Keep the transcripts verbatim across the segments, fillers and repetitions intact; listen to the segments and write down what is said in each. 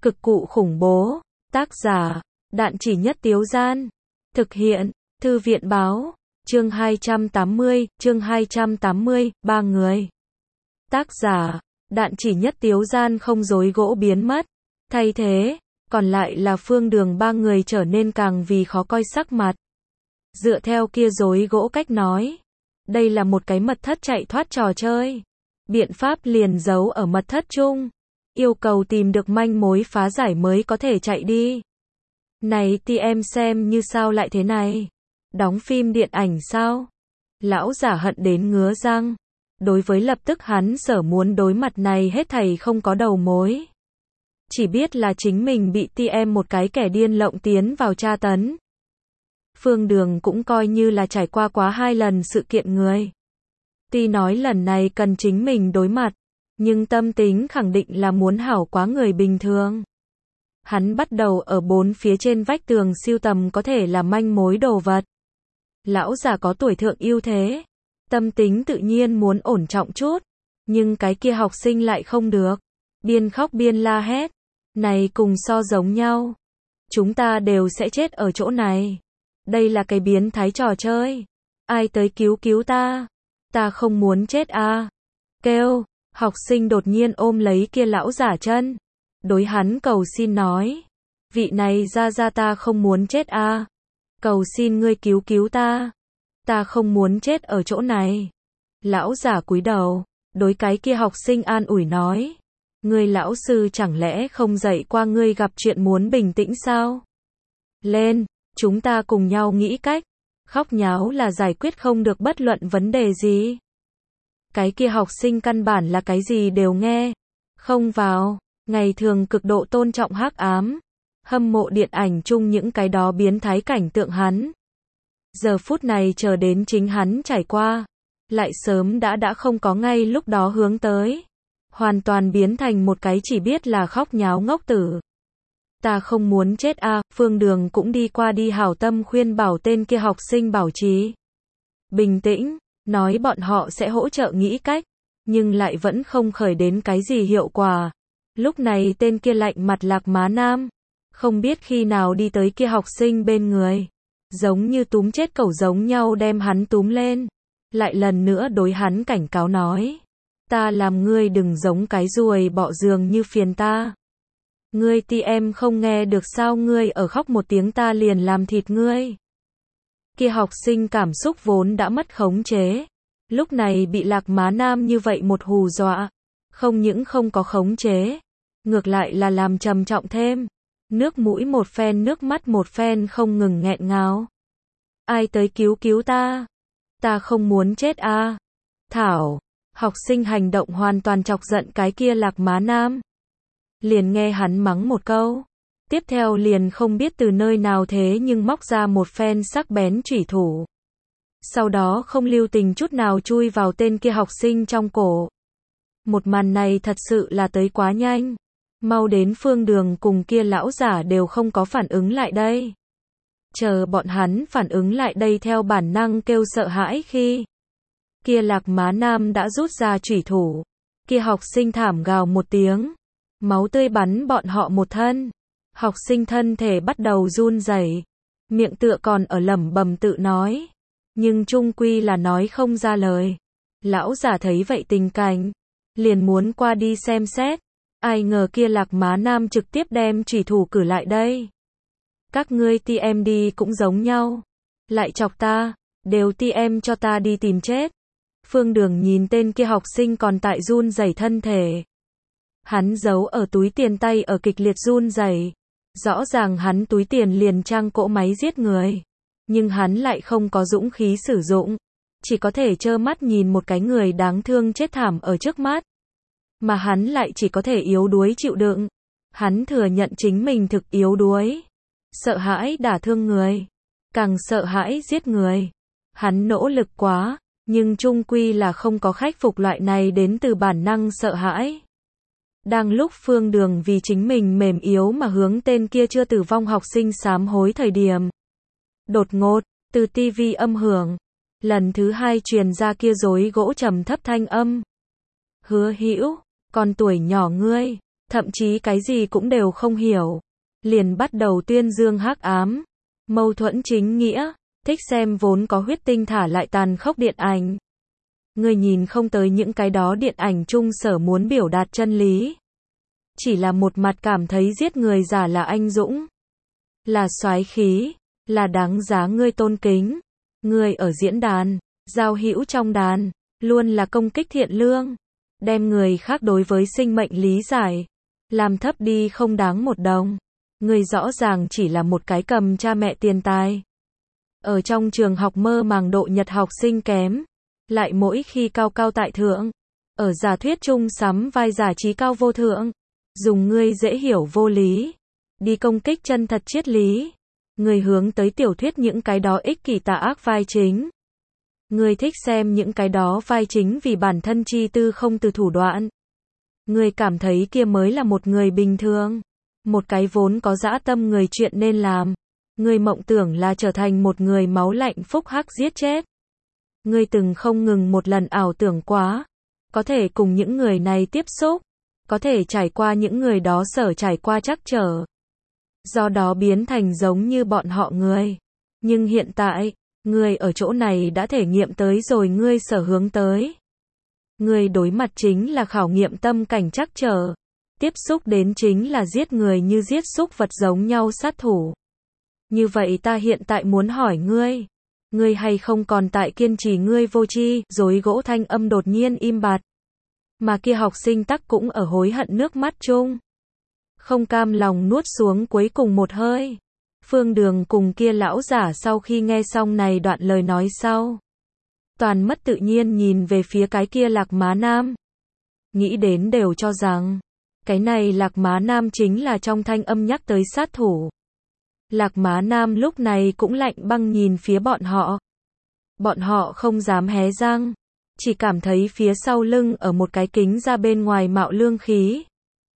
Cực cụ khủng bố. Tác giả, Đạn Chỉ Nhất Tiếu Gian. Thực hiện, Thư viện Báo. Chương hai trăm tám mươi, chương hai trăm tám mươi, ba người. Tác giả, Đạn Chỉ Nhất Tiếu Gian không dối gỗ biến mất. Thay thế, còn lại là Phương Đường ba người trở nên càng vì khó coi sắc mặt. Dựa theo kia dối gỗ cách nói, đây là một cái mật thất chạy thoát trò chơi. Biện pháp liền giấu ở mật thất chung. Yêu cầu tìm được manh mối phá giải mới có thể chạy đi. Này thì em xem như sao lại thế này? Đóng phim điện ảnh sao? Lão giả hận đến ngứa răng. Đối với lập tức hắn sở muốn đối mặt này hết thảy không có đầu mối. Chỉ biết là chính mình bị tê em một cái kẻ điên lộng tiến vào tra tấn. Phương Đường cũng coi như là trải qua quá hai lần sự kiện người. Tuy nói lần này cần chính mình đối mặt, nhưng tâm tính khẳng định là muốn hảo quá người bình thường. Hắn bắt đầu ở bốn phía trên vách tường siêu tầm có thể là manh mối đồ vật. Lão già có tuổi thượng ưu thế, tâm tính tự nhiên muốn ổn trọng chút, nhưng cái kia học sinh lại không được. Biên khóc biên la hét, này cùng so giống nhau. Chúng ta đều sẽ chết ở chỗ này. Đây là cái biến thái trò chơi. Ai tới cứu cứu ta? Ta không muốn chết à? Kêu, học sinh đột nhiên ôm lấy kia lão giả chân. Đối hắn cầu xin nói. Vị này ra ra ta không muốn chết à? Cầu xin ngươi cứu cứu ta. Ta không muốn chết ở chỗ này. Lão giả cúi đầu, đối cái kia học sinh an ủi nói. Ngươi lão sư chẳng lẽ không dạy qua ngươi gặp chuyện muốn bình tĩnh sao? Lên, chúng ta cùng nhau nghĩ cách. Khóc nháo là giải quyết không được bất luận vấn đề gì. Cái kia học sinh căn bản là cái gì đều nghe. Không vào, ngày thường cực độ tôn trọng hắc ám. Hâm mộ điện ảnh chung những cái đó biến thái cảnh tượng hắn. Giờ phút này chờ đến chính hắn trải qua. Lại sớm đã đã không có ngay lúc đó hướng tới. Hoàn toàn biến thành một cái chỉ biết là khóc nháo ngốc tử. Ta không muốn chết a, à, Phương Đường cũng đi qua đi hảo tâm khuyên bảo tên kia học sinh bảo trì. Bình tĩnh, nói bọn họ sẽ hỗ trợ nghĩ cách, nhưng lại vẫn không khởi đến cái gì hiệu quả. Lúc này tên kia lạnh mặt Lạc Má Nam, không biết khi nào đi tới kia học sinh bên người, giống như túm chết cẩu giống nhau đem hắn túm lên, lại lần nữa đối hắn cảnh cáo nói. Ta làm ngươi đừng giống cái ruồi bọ giường như phiền ta. Ngươi ti em không nghe được sao, ngươi ở khóc một tiếng ta liền làm thịt ngươi. Kia học sinh cảm xúc vốn đã mất khống chế. Lúc này bị Lạc Má Nam như vậy một hù dọa. Không những không có khống chế. Ngược lại là làm trầm trọng thêm. Nước mũi một phen nước mắt một phen không ngừng nghẹn ngào. Ai tới cứu cứu ta? Ta không muốn chết à? Thảo. Học sinh hành động hoàn toàn chọc giận cái kia Lạc Má Nam. Liền nghe hắn mắng một câu. Tiếp theo liền không biết từ nơi nào thế nhưng móc ra một phen sắc bén chủy thủ. Sau đó không lưu tình chút nào chui vào tên kia học sinh trong cổ. Một màn này thật sự là tới quá nhanh. Mau đến Phương Đường cùng kia lão giả đều không có phản ứng lại đây. Chờ bọn hắn phản ứng lại đây theo bản năng kêu sợ hãi khi kia Lạc Má Nam đã rút ra chủy thủ. Kia học sinh thảm gào một tiếng. Máu tươi bắn bọn họ một thân. Học sinh thân thể bắt đầu run rẩy, miệng tựa còn ở lẩm bẩm tự nói, nhưng chung quy là nói không ra lời. Lão giả thấy vậy tình cảnh, liền muốn qua đi xem xét, ai ngờ kia Lạc Má Nam trực tiếp đem chủy thủ cử lại đây. Các ngươi ti em đi cũng giống nhau, lại chọc ta, đều ti em cho ta đi tìm chết. Phương Đường nhìn tên kia học sinh còn tại run rẩy thân thể. Hắn giấu ở túi tiền tay ở kịch liệt run rẩy. Rõ ràng hắn túi tiền liền trang cỗ máy giết người. Nhưng hắn lại không có dũng khí sử dụng. Chỉ có thể trơ mắt nhìn một cái người đáng thương chết thảm ở trước mắt. Mà hắn lại chỉ có thể yếu đuối chịu đựng. Hắn thừa nhận chính mình thực yếu đuối. Sợ hãi đả thương người. Càng sợ hãi giết người. Hắn nỗ lực quá. Nhưng chung quy là không có khắc phục loại này đến từ bản năng sợ hãi. Đang lúc Phương Đường vì chính mình mềm yếu mà hướng tên kia chưa tử vong học sinh sám hối thời điểm. Đột ngột, từ tivi âm hưởng, lần thứ hai truyền ra kia dối gỗ trầm thấp thanh âm. Hứa Hữu, con tuổi nhỏ ngươi, thậm chí cái gì cũng đều không hiểu, liền bắt đầu tuyên dương hắc ám, mâu thuẫn chính nghĩa, thích xem vốn có huyết tinh thả lại tàn khốc điện ảnh. Người nhìn không tới những cái đó điện ảnh trung sở muốn biểu đạt chân lý. Chỉ là một mặt cảm thấy giết người giả là anh dũng, là soái khí, là đáng giá ngươi tôn kính. Người ở diễn đàn, giao hữu trong đàn, luôn là công kích thiện lương, đem người khác đối với sinh mệnh lý giải, làm thấp đi không đáng một đồng. Người rõ ràng chỉ là một cái cầm cha mẹ tiền tài. Ở trong trường học mơ màng độ nhật học sinh kém, lại mỗi khi cao cao tại thượng, ở giả thuyết chung sắm vai giả trí cao vô thượng, dùng ngươi dễ hiểu vô lý, đi công kích chân thật triết lý. Người hướng tới tiểu thuyết những cái đó ích kỷ tà ác vai chính. Người thích xem những cái đó vai chính vì bản thân chi tư không từ thủ đoạn. Người cảm thấy kia mới là một người bình thường, một cái vốn có dã tâm người chuyện nên làm. Người mộng tưởng là trở thành một người máu lạnh phúc hắc giết chết. Người từng không ngừng một lần ảo tưởng quá, có thể cùng những người này tiếp xúc, có thể trải qua những người đó sở trải qua trắc trở. Do đó biến thành giống như bọn họ người. Nhưng hiện tại, người ở chỗ này đã thể nghiệm tới rồi ngươi sở hướng tới. Người đối mặt chính là khảo nghiệm tâm cảnh trắc trở. Tiếp xúc đến chính là giết người như giết súc vật giống nhau sát thủ. Như vậy ta hiện tại muốn hỏi ngươi. Ngươi hay không còn tại kiên trì ngươi vô tri, dối gỗ thanh âm đột nhiên im bặt. Mà kia học sinh tắc cũng ở hối hận nước mắt chung. Không cam lòng nuốt xuống cuối cùng một hơi. Phương Đường cùng kia lão giả sau khi nghe xong này đoạn lời nói sau, toàn mất tự nhiên nhìn về phía cái kia Lạc Má Nam. Nghĩ đến đều cho rằng, cái này Lạc Má Nam chính là trong thanh âm nhắc tới sát thủ. Lạc Má Nam lúc này cũng lạnh băng nhìn phía bọn họ. Bọn họ không dám hé răng, chỉ cảm thấy phía sau lưng ở một cái kính ra bên ngoài mạo lương khí.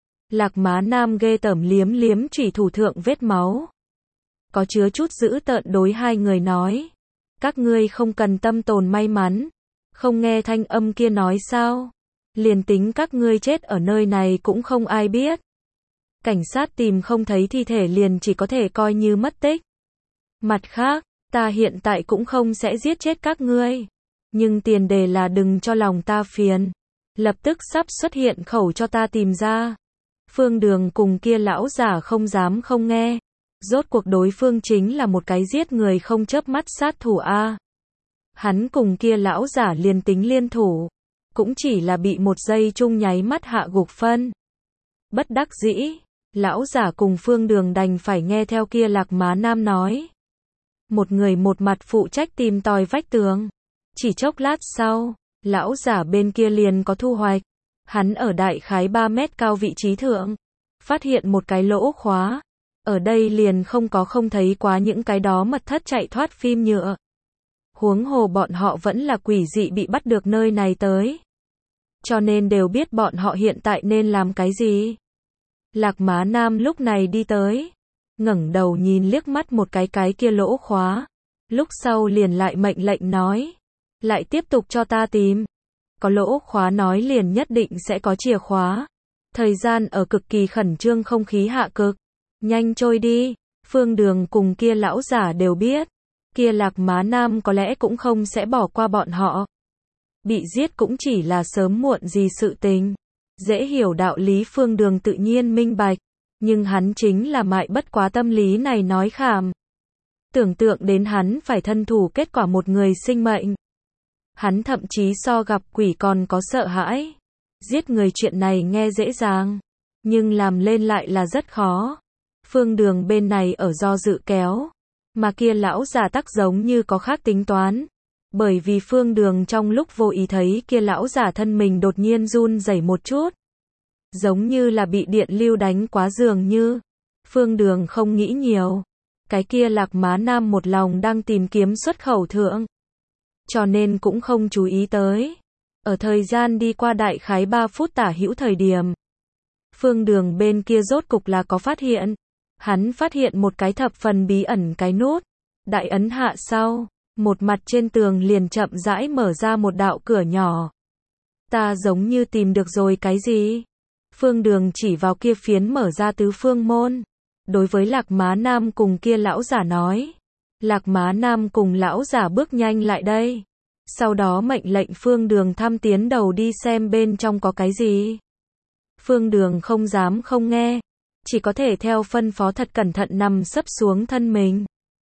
Lạc Má Nam ghê tởm liếm liếm chủy thủ thượng vết máu. Có chứa chút dữ tợn đối hai người nói. Các ngươi không cần tâm tồn may mắn. Không nghe thanh âm kia nói sao? Liền tính các ngươi chết ở nơi này cũng không ai biết. Cảnh sát tìm không thấy thi thể liền chỉ có thể coi như mất tích. Mặt khác, ta hiện tại cũng không sẽ giết chết các ngươi. Nhưng tiền đề là đừng cho lòng ta phiền. Lập tức sắp xuất hiện khẩu cho ta tìm ra. Phương Đường cùng kia lão giả không dám không nghe. Rốt cuộc đối phương chính là một cái giết người không chớp mắt sát thủ a. Hắn cùng kia lão giả liền tính liên thủ, cũng chỉ là bị một giây chung nháy mắt hạ gục phân. Bất đắc dĩ, lão giả cùng Phương Đường đành phải nghe theo kia Lạc Má Nam nói. Một người một mặt phụ trách tìm tòi vách tường. Chỉ chốc lát sau, lão giả bên kia liền có thu hoạch. Hắn ở đại khái ba mét cao vị trí thượng, phát hiện một cái lỗ khóa. Ở đây liền không có không thấy quá những cái đó mật thất chạy thoát phim nhựa. Huống hồ bọn họ vẫn là quỷ dị bị bắt được nơi này tới. Cho nên đều biết bọn họ hiện tại nên làm cái gì. Lạc Má Nam lúc này đi tới, ngẩng đầu nhìn liếc mắt một cái cái kia lỗ khóa. Lúc sau liền lại mệnh lệnh nói. Lại tiếp tục cho ta tìm. Có lỗ khóa nói liền nhất định sẽ có chìa khóa. Thời gian ở cực kỳ khẩn trương không khí hạ cực. Nhanh trôi đi. Phương Đường cùng kia lão giả đều biết. Kia Lạc Má Nam có lẽ cũng không sẽ bỏ qua bọn họ. Bị giết cũng chỉ là sớm muộn gì sự tình. Dễ hiểu đạo lý Phương Đường tự nhiên minh bạch. Nhưng hắn chính là mại bất quá tâm lý này nói khảm. Tưởng tượng đến hắn phải thân thủ kết quả một người sinh mệnh. Hắn thậm chí so gặp quỷ còn có sợ hãi. Giết người chuyện này nghe dễ dàng, nhưng làm lên lại là rất khó. Phương Đường bên này ở do dự kéo, mà kia lão già tắc giống như có khác tính toán. Bởi vì Phương Đường trong lúc vô ý thấy kia lão già thân mình đột nhiên run rẩy một chút. Giống như là bị điện lưu đánh quá dường như. Phương Đường không nghĩ nhiều. Cái kia Lạc Má Nam một lòng đang tìm kiếm xuất khẩu thượng. Cho nên cũng không chú ý tới. Ở thời gian đi qua đại khái ba phút tả hữu thời điểm. Phương Đường bên kia rốt cục là có phát hiện. Hắn phát hiện một cái thập phần bí ẩn cái nút. Đại ấn hạ sau, một mặt trên tường liền chậm rãi mở ra một đạo cửa nhỏ. Ta giống như tìm được rồi cái gì? Phương Đường chỉ vào kia phiến mở ra tứ phương môn. Đối với Lạc Má Nam cùng kia lão giả nói. Lạc Má Nam cùng lão giả bước nhanh lại đây. Sau đó mệnh lệnh Phương Đường thăm tiến đầu đi xem bên trong có cái gì. Phương Đường không dám không nghe. Chỉ có thể theo phân phó thật cẩn thận nằm sấp xuống thân mình.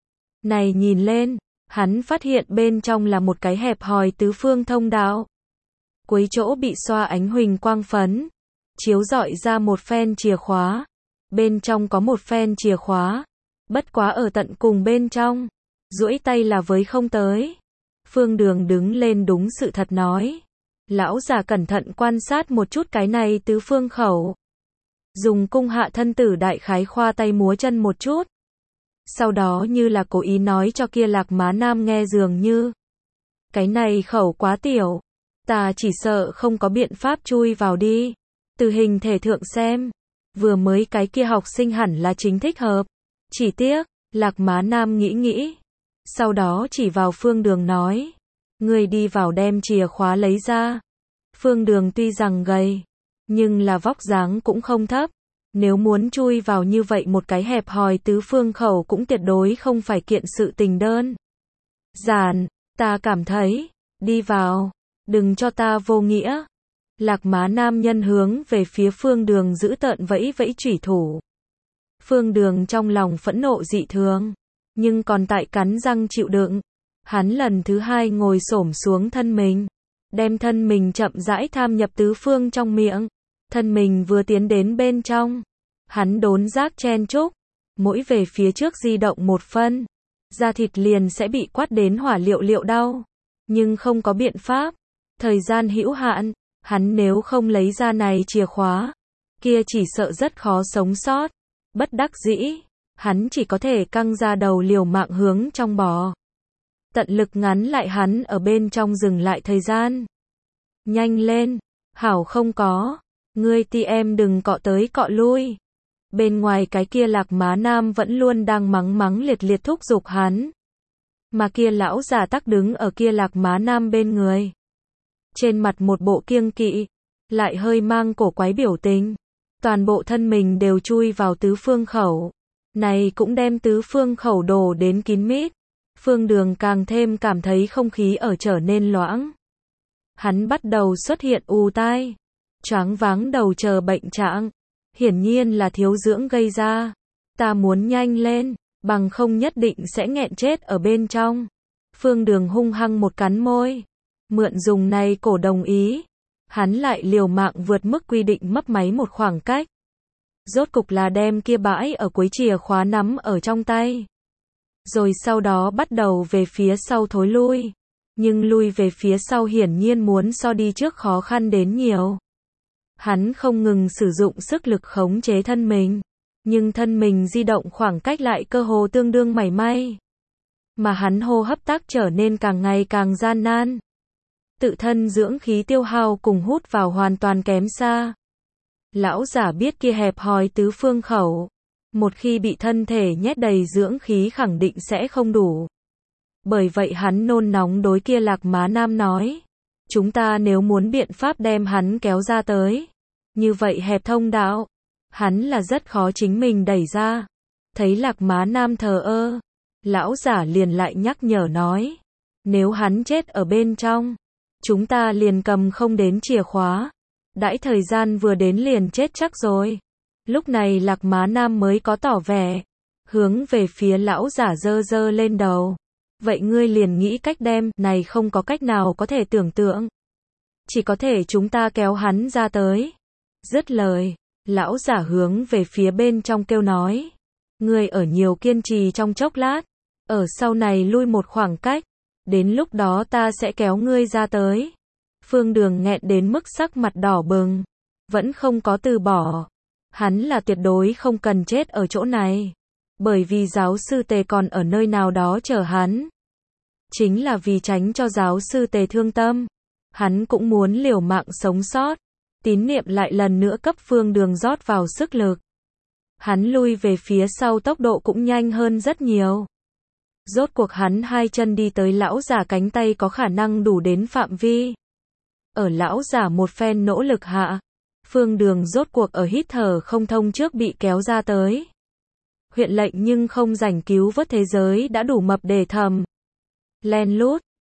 Này nhìn lên, hắn phát hiện bên trong là một cái hẹp hòi tứ phương thông đạo. Cuối chỗ bị xoa ánh huỳnh quang phấn. Chiếu rọi ra một phen chìa khóa. Bên trong có một phen chìa khóa. Bất quá ở tận cùng bên trong. Duỗi tay là với không tới. Phương Đường đứng lên đúng sự thật nói. Lão già cẩn thận quan sát một chút cái này tứ phương khẩu. Dùng cung hạ thân tử đại khái khoa tay múa chân một chút. Sau đó như là cố ý nói cho kia Lạc Má Nam nghe dường như. Cái này khẩu quá tiểu. Ta chỉ sợ không có biện pháp chui vào đi. Từ hình thể thượng xem. Vừa mới cái kia học sinh hẳn là chính thích hợp. Chỉ tiếc, Lạc Má Nam nghĩ nghĩ. Sau đó chỉ vào Phương Đường nói. Người đi vào đem chìa khóa lấy ra. Phương Đường tuy rằng gầy. Nhưng là vóc dáng cũng không thấp. Nếu muốn chui vào như vậy một cái hẹp hòi tứ phương khẩu cũng tuyệt đối không phải kiện sự tình đơn giản. Ta cảm thấy. Đi vào. Đừng cho ta vô nghĩa. Lạc Má Nam nhân hướng về phía Phương Đường giữ tợn vẫy vẫy chủy thủ. Phương Đường trong lòng phẫn nộ dị thường. Nhưng còn tại cắn răng chịu đựng. Hắn lần thứ hai ngồi xổm xuống thân mình. Đem thân mình chậm rãi tham nhập tứ phương trong miệng. Thân mình vừa tiến đến bên trong. Hắn đốn giác chen chúc. Mỗi về phía trước di động một phân. Da thịt liền sẽ bị quát đến hỏa liệu liệu đau. Nhưng không có biện pháp. Thời gian hữu hạn. Hắn nếu không lấy ra này chìa khóa. Kia chỉ sợ rất khó sống sót. Bất đắc dĩ. Hắn chỉ có thể căng ra đầu liều mạng hướng trong bò. Tận lực ngắn lại hắn ở bên trong dừng lại thời gian. Nhanh lên. Hảo không có. Ngươi ti em đừng cọ tới cọ lui. Bên ngoài cái kia Lạc Má Nam vẫn luôn đang mắng mắng liệt liệt thúc giục hắn. Mà kia lão già tắc đứng ở kia Lạc Má Nam bên người. Trên mặt một bộ kiêng kỵ. Lại hơi mang cổ quái biểu tình. Toàn bộ thân mình đều chui vào tứ phương khẩu. Này cũng đem tứ phương khẩu đổ đến kín mít. Phương Đường càng thêm cảm thấy không khí ở trở nên loãng. Hắn bắt đầu xuất hiện ù tai. Choáng váng đầu chờ bệnh trạng. Hiển nhiên là thiếu dưỡng gây ra. Ta muốn nhanh lên. Bằng không nhất định sẽ nghẹn chết ở bên trong. Phương Đường hung hăng một cắn môi. Mượn dùng này cổ đồng ý. Hắn lại liều mạng vượt mức quy định mấp máy một khoảng cách. Rốt cục là đem kia bãi ở cuối chìa khóa nắm ở trong tay. Rồi sau đó bắt đầu về phía sau thối lui. Nhưng lui về phía sau hiển nhiên muốn so đi trước khó khăn đến nhiều. Hắn không ngừng sử dụng sức lực khống chế thân mình. Nhưng thân mình di động khoảng cách lại cơ hồ tương đương mảy may. Mà hắn hô hấp tác trở nên càng ngày càng gian nan. Tự thân dưỡng khí tiêu hao cùng hút vào hoàn toàn kém xa. Lão giả biết kia hẹp hòi tứ phương khẩu. Một khi bị thân thể nhét đầy dưỡng khí khẳng định sẽ không đủ. Bởi vậy hắn nôn nóng đối kia Lạc Má Nam nói. Chúng ta nếu muốn biện pháp đem hắn kéo ra tới. Như vậy hẹp thông đạo. Hắn là rất khó chính mình đẩy ra. Thấy Lạc Má Nam thờ ơ. Lão giả liền lại nhắc nhở nói. Nếu hắn chết ở bên trong. Chúng ta liền cầm không đến chìa khóa. Đãi thời gian vừa đến liền chết chắc rồi. Lúc này Lạc Má Nam mới có tỏ vẻ. Hướng về phía lão giả dơ dơ lên đầu. Vậy ngươi liền nghĩ cách đem, này không có cách nào có thể tưởng tượng. Chỉ có thể chúng ta kéo hắn ra tới. Dứt lời, lão giả hướng về phía bên trong kêu nói. Ngươi ở nhiều kiên trì trong chốc lát. Ở sau này lui một khoảng cách. Đến lúc đó ta sẽ kéo ngươi ra tới. Phương Đường nghẹn đến mức sắc mặt đỏ bừng. Vẫn không có từ bỏ. Hắn là tuyệt đối không cần chết ở chỗ này. Bởi vì giáo sư Tề còn ở nơi nào đó chờ hắn. Chính là vì tránh cho giáo sư Tề thương tâm. Hắn cũng muốn liều mạng sống sót. Tín niệm lại lần nữa cấp Phương Đường rót vào sức lực. Hắn lui về phía sau tốc độ cũng nhanh hơn rất nhiều. Rốt cuộc hắn hai chân đi tới lão giả cánh tay có khả năng đủ đến phạm vi. Ở lão giả một phen nỗ lực hạ. Phương Đường rốt cuộc ở hít thở không thông trước bị kéo ra tới. Huyện lệnh nhưng không rảnh cứu vớt thế giới đã đủ mập để thầm. Len lút,